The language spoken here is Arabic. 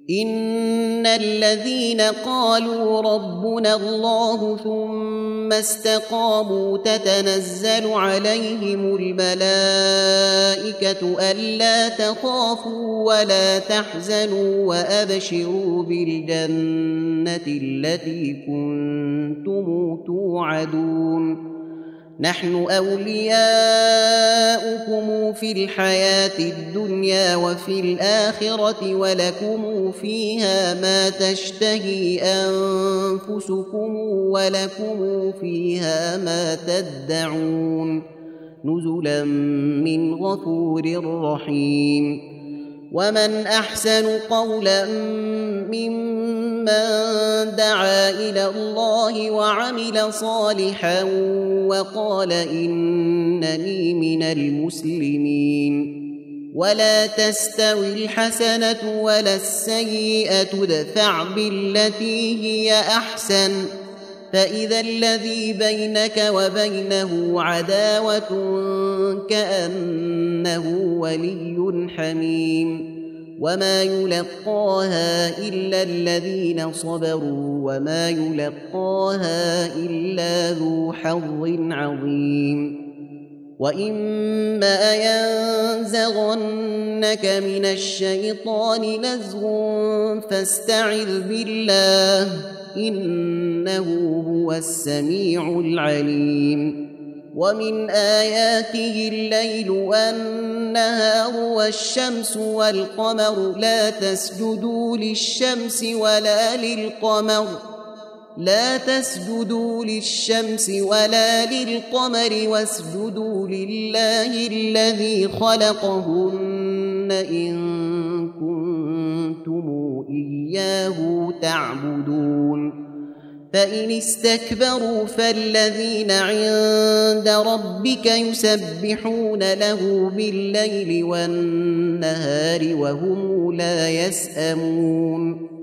إن الذين قالوا ربنا الله ثم استقاموا تتنزل عليهم الملائكة ألا تخافوا ولا تحزنوا وأبشروا بالجنة التي كنتم توعدون نحن أولياؤكم في الحياة الدنيا وفي الآخرة ولكم فيها ما تشتهي أنفسكم ولكم فيها ما تدعون نزلا من غفور رحيم ومن أحسن قولا ممن دعا إلى الله وعمل صالحا وقال إنني من المسلمين ولا تستوي الحسنة ولا السيئة ادفع بالتي هي أحسن فإذا الذي بينك وبينه عداوة كأنه ولي حميم وما يلقاها إلا الذين صبروا وما يلقاها إلا ذو حظ عظيم وإما ينزغنك من الشيطان نزغ فاستعذ بالله إنه هو السميع العليم ومن آياته الليل والنهار والشمس والقمر لا تسجدوا للشمس ولا للقمر واسجدوا لله الذي خلقهن إن كنتم إياه تعبدون فإن استكبروا فالذين عند ربك يسبحون له بالليل والنهار وهم لا يسأمون